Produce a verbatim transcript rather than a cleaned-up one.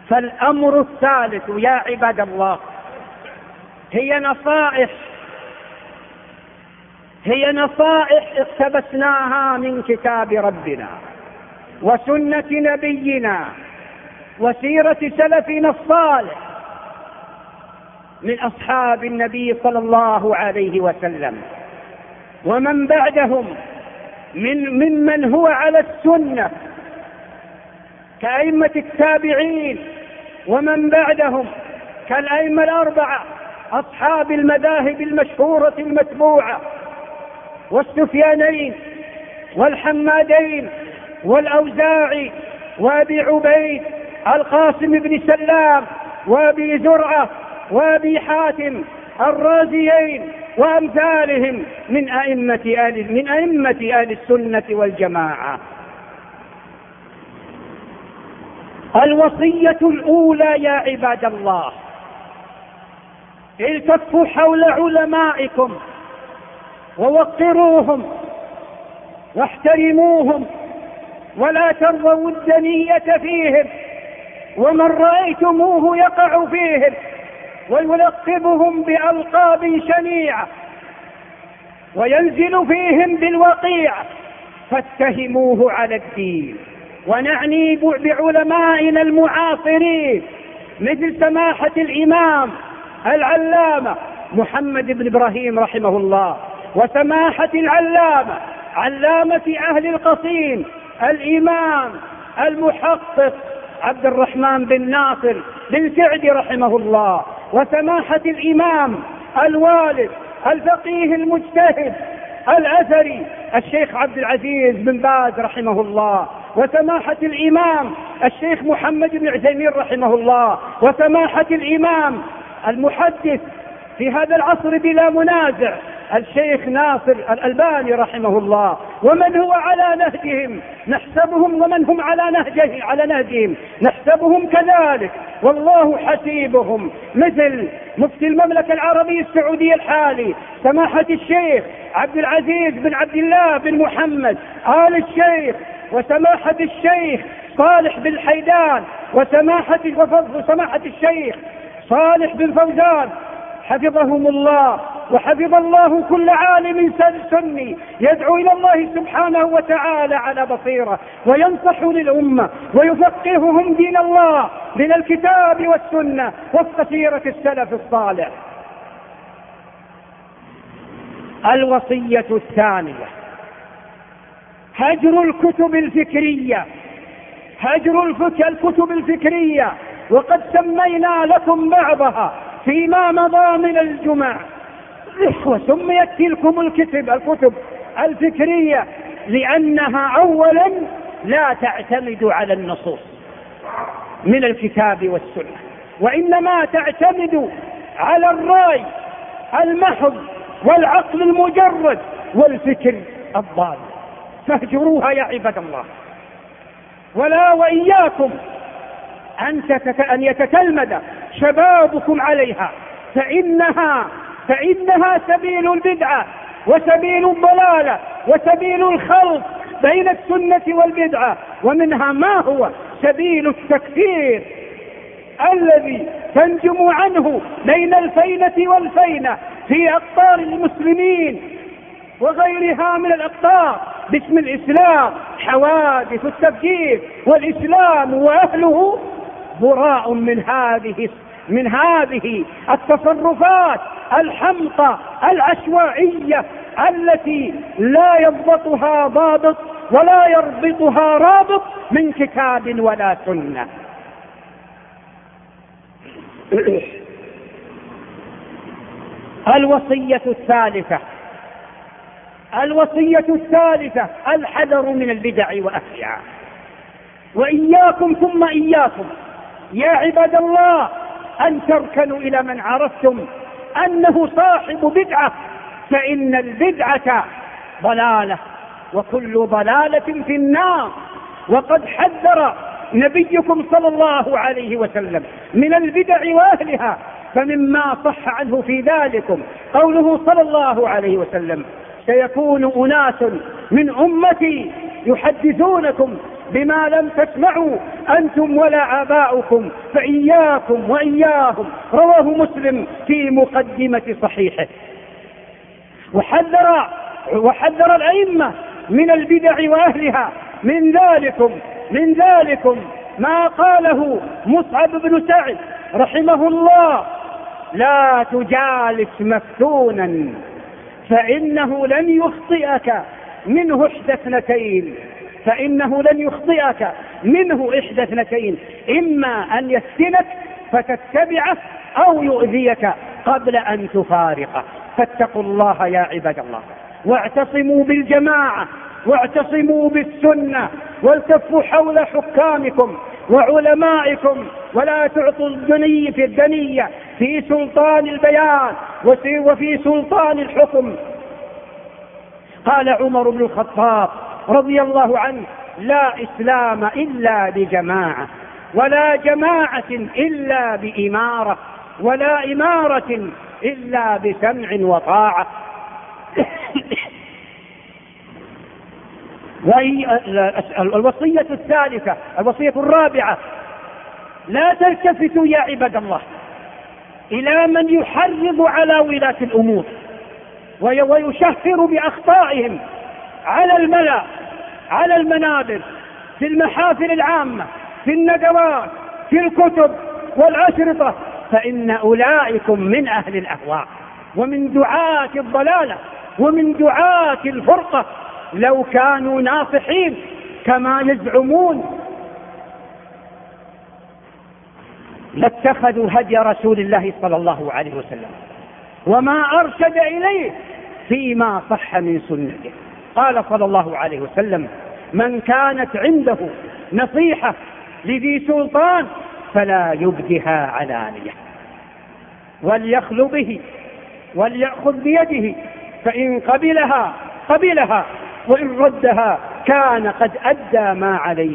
فالأمر الثالث يا عباد الله هي نصائح هي نصائح اقتبسناها من كتاب ربنا وسنة نبينا وسيرة سلفنا الصالح من أصحاب النبي صلى الله عليه وسلم ومن بعدهم من ممن هو على السنة كأئمة التابعين، ومن بعدهم كالأئمة الأربعة أصحاب المذاهب المشهورة المتبوعة والسفيانين والحمادين والأوزاعي وأبي عبيد القاسم بن سلام وأبي زرعة وأبي حاتم الرازيين وأمثالهم من أئمة آل من أئمة آل السنة والجماعة. الوصية الأولى يا عباد الله: التفوا حول علمائكم ووقروهم واحترموهم ولا ترضوا الدنية فيهم، ومن رأيتموه يقع فيهم ويلقبهم بألقاب شنيعة وينزل فيهم بالوقيعة فاتهموه على الدين. ونعني بعلمائنا المعاصرين مثل سماحة الإمام العلامة محمد بن إبراهيم رحمه الله، وسماحة العلامة علامة أهل القصيم الإمام المحقق عبد الرحمن بن ناصر بن سعدي رحمه الله، وسماحة الإمام الوالد الفقيه المجتهد الأثري الشيخ عبد العزيز بن باز رحمه الله، وسماحة الإمام الشيخ محمد بن عثيمين رحمه الله، وسماحة الإمام المحدث في هذا العصر بلا منازع الشيخ ناصر الألباني رحمه الله، ومن هو على نهجهم نحسبهم ومن هم على نهجه على نهجهم نحسبهم كذلك، والله حسيبهم، مثل مفتي المملكة العربية السعودية الحالي سماحة الشيخ عبد العزيز بن عبد الله بن محمد آل الشيخ، وسماحة الشيخ صالح بن حيدان، وسماحة وسماحة الشيخ صالح بن فوزان حفظهم الله، وحفظ الله كل عالم سني يدعو إلى الله سبحانه وتعالى على بصيرة وينصح للأمة ويفقههم دين الله من الكتاب والسنة وفق سيرة السلف الصالح. الوصية الثانية: هجر الكتب الفكرية هجر الكتب الفكرية وقد سمينا لكم بعضها فيما مضى من الجمع، وسميت تلكم الكتب الكتب الفكرية لأنها أولا لا تعتمد على النصوص من الكتاب والسنة، وإنما تعتمد على الرأي المحض والعقل المجرد والفكر الضال، فاهجروها يا عباد الله. ولا وإياكم أن يتتلمذ شبابكم عليها، فإنها فإنها سبيل البدعة وسبيل الضلالة وسبيل الخلط بين السنة والبدعة، ومنها ما هو سبيل التكفير الذي تنجم عنه بين الفينة والفينة في أقطار المسلمين وغيرها من الأقطار باسم الإسلام، حوادث التفجير، والإسلام وأهله براء من هذه من هذه التصرفات الحمقى العشوائية التي لا يضبطها ضابط ولا يربطها رابط من كتاب ولا سنة. الوصية الثالثة الوصية الثالثة الحذر من البدع وأهلها. وإياكم ثم إياكم يا عباد الله أن تركنوا إلى من عرفتم أنه صاحب بدعة، فإن البدعة ضلالة وكل ضلالة في النار. وقد حذر نبيكم صلى الله عليه وسلم من البدع وأهلها، فمما صح عنه في ذلكم قوله صلى الله عليه وسلم: سيكون أناس من أمتي يحدثونكم بما لم تسمعوا أنتم ولا آباؤكم فإياكم وإياهم. رواه مسلم في مقدمة صحيحه. وحذر وحذر الأئمة من البدع وأهلها. من ذلكم من ذلكم ما قاله مصعب بن سعد رحمه الله: لا تجالس مفتونا فإنه لن يخطئك منه إحدى اثنتين فإنه لن يخطئك منه إحدى اثنتين إما أن يفتنك فتتبعه أو يؤذيك قبل أن تفارقه. فاتقوا الله يا عباد الله، واعتصموا بالجماعة، واعتصموا بالسنة، والتفوا حول حكامكم وعلمائكم، ولا تعطوا الدني في الدنية في سلطان البيان وفي سلطان الحكم. قال عمر بن الخطاب رضي الله عنه: لا إسلام إلا بجماعة، ولا جماعة إلا بإمارة، ولا إمارة إلا بسمع وطاعة. والوصية الثالثة الوصية الرابعة: لا تلتفتوا يا عباد الله إلى من يحرض على ولاة الأمور ويشهر بأخطائهم على الملأ، على المنابر، في المحافل العامة، في الندوات، في الكتب والأشرطة، فإن أولئكم من أهل الأهواء ومن دعاة الضلالة ومن دعاة الفرقة. لو كانوا ناصحين كما يزعمون لاتخذوا هدي رسول الله صلى الله عليه وسلم وما أرشد إليه فيما صح من سنته. قال صلى الله عليه وسلم: من كانت عنده نصيحة لذي سلطان فلا يبدها علانية، وليخل به وليأخذ بيده، فإن قبلها قبلها وإن ردها كان قد أدى ما عليه.